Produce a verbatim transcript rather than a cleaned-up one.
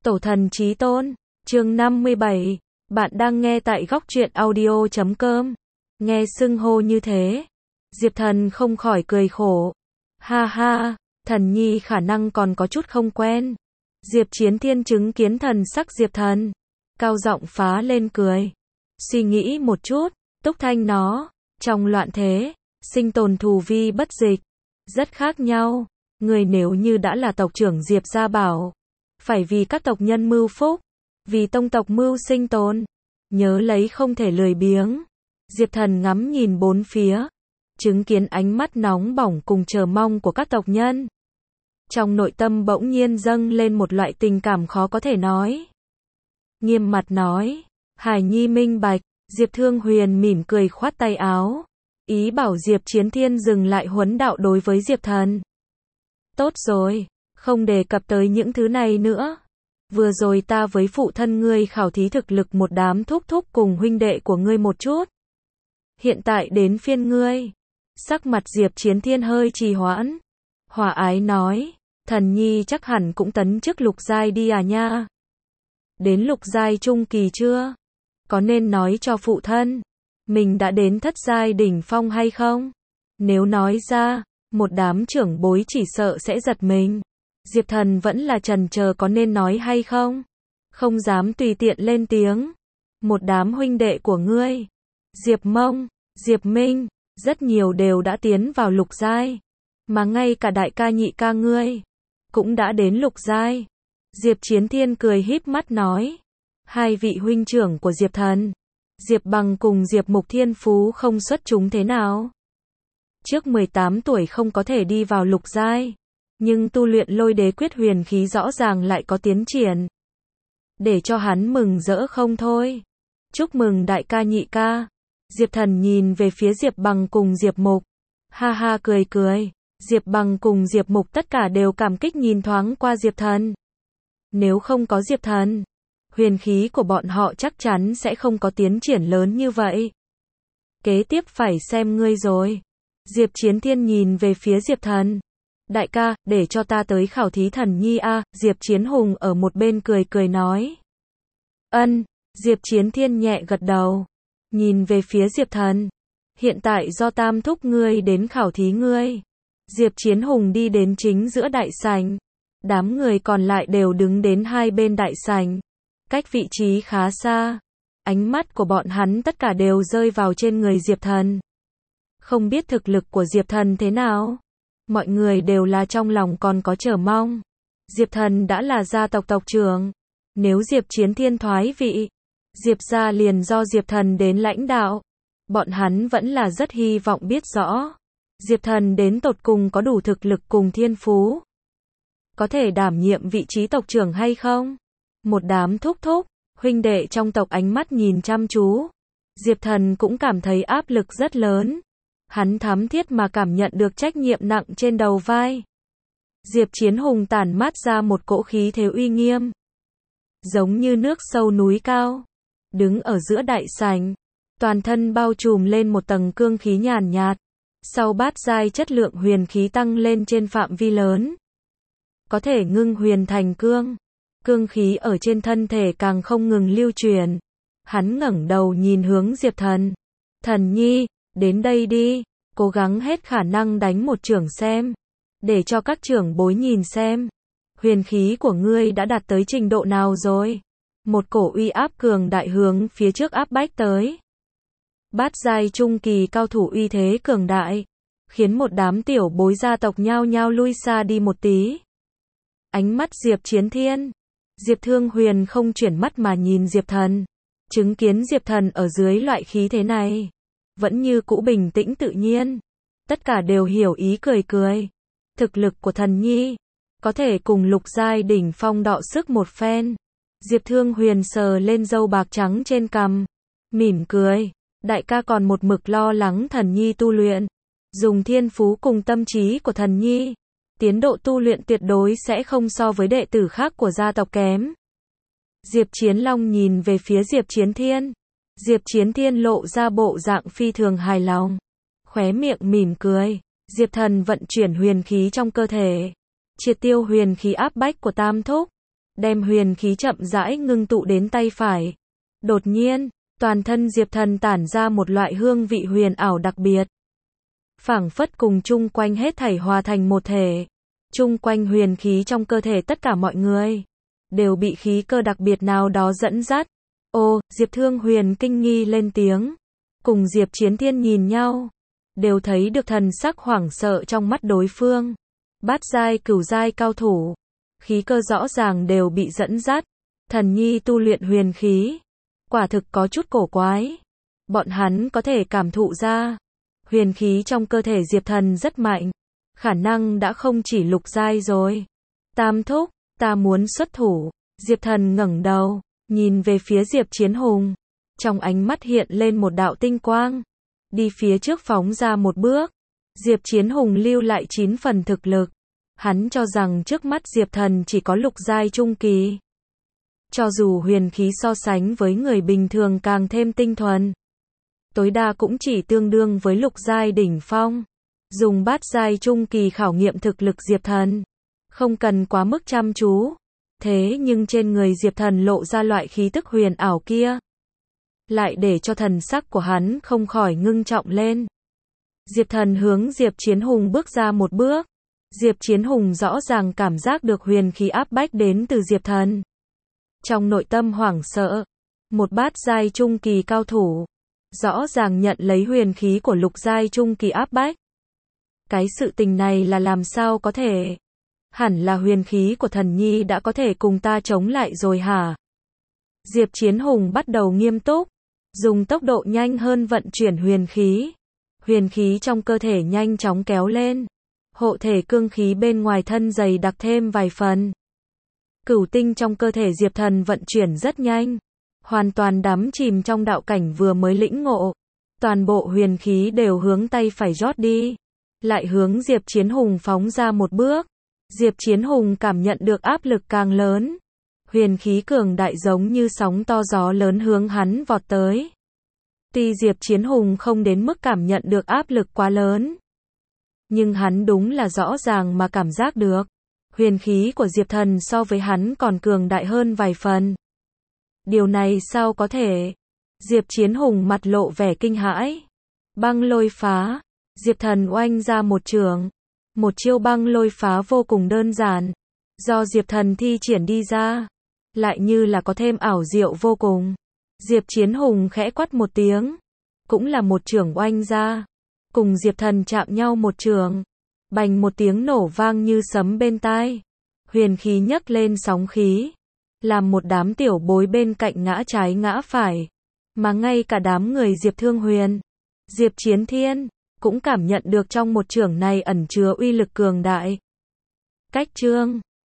Tổ thần chí tôn, chương năm mươi bảy, bạn đang nghe tại góc truyện audio chấm com. Nghe xưng hô như thế, Diệp Thần không khỏi cười khổ. Ha ha, Thần Nhi khả năng còn có chút không quen. Diệp Chiến Thiên chứng kiến thần sắc Diệp Thần, cao giọng phá lên cười. Suy nghĩ một chút, Túc Thanh nó, trong loạn thế, sinh tồn thù vi bất dịch, rất khác nhau. Người nếu như đã là tộc trưởng Diệp gia bảo, phải vì các tộc nhân mưu phúc, vì tông tộc mưu sinh tồn, nhớ lấy không thể lười biếng. Diệp Thần ngắm nhìn bốn phía, chứng kiến ánh mắt nóng bỏng cùng chờ mong của các tộc nhân. Trong nội tâm bỗng nhiên dâng lên một loại tình cảm khó có thể nói. Nghiêm mặt nói, Hải Nhi minh bạch. Diệp Thương Huyền mỉm cười khoát tay áo, ý bảo Diệp Chiến Thiên dừng lại huấn đạo đối với Diệp Thần. Tốt rồi, không đề cập tới những thứ này nữa. Vừa rồi ta với phụ thân ngươi khảo thí thực lực một đám thúc thúc cùng huynh đệ của ngươi một chút. Hiện tại đến phiên ngươi. Sắc mặt Diệp Chiến Thiên hơi trì hoãn. Hòa ái nói, Thần Nhi chắc hẳn cũng tấn chức lục giai đi à nha. Đến lục giai trung kỳ chưa? Có nên nói cho phụ thân, mình đã đến thất giai đỉnh phong hay không? Nếu nói ra, một đám trưởng bối chỉ sợ sẽ giật mình. Diệp Thần vẫn là chần chờ có nên nói hay không? Không dám tùy tiện lên tiếng. Một đám huynh đệ của ngươi, Diệp Mông, Diệp Minh, rất nhiều đều đã tiến vào lục giai. Mà ngay cả đại ca nhị ca ngươi, cũng đã đến lục giai. Diệp Chiến Thiên cười híp mắt nói. Hai vị huynh trưởng của Diệp Thần, Diệp Bằng cùng Diệp Mục thiên phú không xuất chúng thế nào? Trước mười tám tuổi không có thể đi vào lục giai, nhưng tu luyện lôi đế quyết huyền khí rõ ràng lại có tiến triển. Để cho hắn mừng rỡ không thôi. Chúc mừng đại ca nhị ca. Diệp Thần nhìn về phía Diệp Bằng cùng Diệp Mục. Ha ha cười cười. Diệp Bằng cùng Diệp Mục tất cả đều cảm kích nhìn thoáng qua Diệp Thần. Nếu không có Diệp Thần, huyền khí của bọn họ chắc chắn sẽ không có tiến triển lớn như vậy. Kế tiếp phải xem ngươi rồi. Diệp Chiến Thiên nhìn về phía Diệp Thần. Đại ca, để cho ta tới khảo thí Thần Nhi a. Diệp Chiến Hùng ở một bên cười cười nói. Ân. Diệp Chiến Thiên nhẹ gật đầu, nhìn về phía Diệp Thần. Hiện tại do tam thúc ngươi đến khảo thí ngươi. Diệp Chiến Hùng đi đến chính giữa đại sảnh. Đám người còn lại đều đứng đến hai bên đại sảnh, cách vị trí khá xa. Ánh mắt của bọn hắn tất cả đều rơi vào trên người Diệp Thần. Không biết thực lực của Diệp Thần thế nào, mọi người đều là trong lòng còn có chờ mong. Diệp Thần đã là gia tộc tộc trưởng, nếu Diệp Chiến Thiên thoái vị, Diệp gia liền do Diệp Thần đến lãnh đạo. Bọn hắn vẫn là rất hy vọng biết rõ, Diệp Thần đến tột cùng có đủ thực lực cùng thiên phú, có thể đảm nhiệm vị trí tộc trưởng hay không? Một đám thúc thúc, huynh đệ trong tộc ánh mắt nhìn chăm chú. Diệp Thần cũng cảm thấy áp lực rất lớn. Hắn thắm thiết mà cảm nhận được trách nhiệm nặng trên đầu vai. Diệp Chiến Hùng tản mát ra một cỗ khí thế uy nghiêm, giống như nước sâu núi cao, đứng ở giữa đại sảnh, toàn thân bao trùm lên một tầng cương khí nhàn nhạt. Sau bát giai chất lượng huyền khí tăng lên trên phạm vi lớn, có thể ngưng huyền thành cương. Cương khí ở trên thân thể càng không ngừng lưu truyền. Hắn ngẩng đầu nhìn hướng Diệp Thần. Thần Nhi, đến đây đi, cố gắng hết khả năng đánh một chưởng xem. Để cho các trưởng bối nhìn xem, huyền khí của ngươi đã đạt tới trình độ nào rồi. Một cổ uy áp cường đại hướng phía trước áp bách tới. Bát giai trung kỳ cao thủ uy thế cường đại, khiến một đám tiểu bối gia tộc nhao nhao lui xa đi một tí. Ánh mắt Diệp Chiến Thiên, Diệp Thương Huyền không chuyển mắt mà nhìn Diệp Thần. Chứng kiến Diệp Thần ở dưới loại khí thế này, vẫn như cũ bình tĩnh tự nhiên. Tất cả đều hiểu ý cười cười. Thực lực của Thần Nhi, có thể cùng lục giai đỉnh phong đọ sức một phen. Diệp Thương Huyền sờ lên râu bạc trắng trên cằm, mỉm cười. Đại ca còn một mực lo lắng Thần Nhi tu luyện. Dùng thiên phú cùng tâm trí của Thần Nhi, tiến độ tu luyện tuyệt đối sẽ không so với đệ tử khác của gia tộc kém. Diệp Chiến Long nhìn về phía Diệp Chiến Thiên. Diệp Chiến Thiên lộ ra bộ dạng phi thường hài lòng, khóe miệng mỉm cười. Diệp Thần vận chuyển huyền khí trong cơ thể, triệt tiêu huyền khí áp bách của tam thúc. đem huyền khí chậm rãi ngưng tụ đến tay phải. Đột nhiên, toàn thân Diệp Thần tản ra một loại hương vị huyền ảo đặc biệt. Phảng phất cùng chung quanh hết thảy hòa thành một thể. Chung quanh huyền khí trong cơ thể tất cả mọi người đều bị khí cơ đặc biệt nào đó dẫn dắt. Ô, Diệp Thương Huyền kinh nghi lên tiếng. Cùng Diệp Chiến Thiên nhìn nhau, đều thấy được thần sắc hoảng sợ trong mắt đối phương. Bát giai cửu giai cao thủ, khí cơ rõ ràng đều bị dẫn dắt. Thần nhi tu luyện huyền khí, quả thực có chút cổ quái. Bọn hắn có thể cảm thụ ra, huyền khí trong cơ thể Diệp Thần rất mạnh, khả năng đã không chỉ lục giai rồi. Tam thúc, ta muốn xuất thủ. Diệp Thần ngẩng đầu, nhìn về phía Diệp Chiến Hùng. Trong ánh mắt hiện lên một đạo tinh quang, đi phía trước phóng ra một bước. Diệp Chiến Hùng lưu lại chín phần thực lực. Hắn cho rằng trước mắt Diệp Thần chỉ có lục giai trung kỳ. Cho dù huyền khí so sánh với người bình thường càng thêm tinh thuần, tối đa cũng chỉ tương đương với lục giai đỉnh phong. Dùng bát giai trung kỳ khảo nghiệm thực lực Diệp Thần, không cần quá mức chăm chú. Thế nhưng trên người Diệp Thần lộ ra loại khí tức huyền ảo kia, lại để cho thần sắc của hắn không khỏi ngưng trọng lên. Diệp Thần hướng Diệp Chiến Hùng bước ra một bước. Diệp Chiến Hùng rõ ràng cảm giác được huyền khí áp bách đến từ Diệp Thần. Trong nội tâm hoảng sợ, một bát giai trung kỳ cao thủ, rõ ràng nhận lấy huyền khí của lục giai trung kỳ áp bách. Cái sự tình này là làm sao có thể? Hẳn là huyền khí của thần nhi đã có thể cùng ta chống lại rồi hả? Diệp Chiến Hùng bắt đầu nghiêm túc, dùng tốc độ nhanh hơn vận chuyển huyền khí. Huyền khí trong cơ thể nhanh chóng kéo lên, hộ thể cương khí bên ngoài thân dày đặc thêm vài phần. Cửu tinh trong cơ thể Diệp Thần vận chuyển rất nhanh, hoàn toàn đắm chìm trong đạo cảnh vừa mới lĩnh ngộ. Toàn bộ huyền khí đều hướng tay phải rót đi, lại hướng Diệp Chiến Hùng phóng ra một bước. Diệp Chiến Hùng cảm nhận được áp lực càng lớn. Huyền khí cường đại giống như sóng to gió lớn hướng hắn vọt tới. Tuy Diệp Chiến Hùng không đến mức cảm nhận được áp lực quá lớn, nhưng hắn đúng là rõ ràng mà cảm giác được. Huyền khí của Diệp Thần so với hắn còn cường đại hơn vài phần. Điều này sao có thể? Diệp Chiến Hùng mặt lộ vẻ kinh hãi. Băng lôi phá. Diệp Thần oanh ra một chưởng. Một chiêu băng lôi phá vô cùng đơn giản, do Diệp Thần thi triển đi ra, lại như là có thêm ảo diệu vô cùng. Diệp Chiến Hùng khẽ quát một tiếng, cũng là một chưởng oanh ra, cùng Diệp Thần chạm nhau một chưởng, bành một tiếng nổ vang như sấm bên tai. Huyền khí nhấc lên sóng khí, làm một đám tiểu bối bên cạnh ngã trái ngã phải, mà ngay cả đám người Diệp Thương Huyền, Diệp Chiến Thiên cũng cảm nhận được trong một chưởng này ẩn chứa uy lực cường đại. Cách chương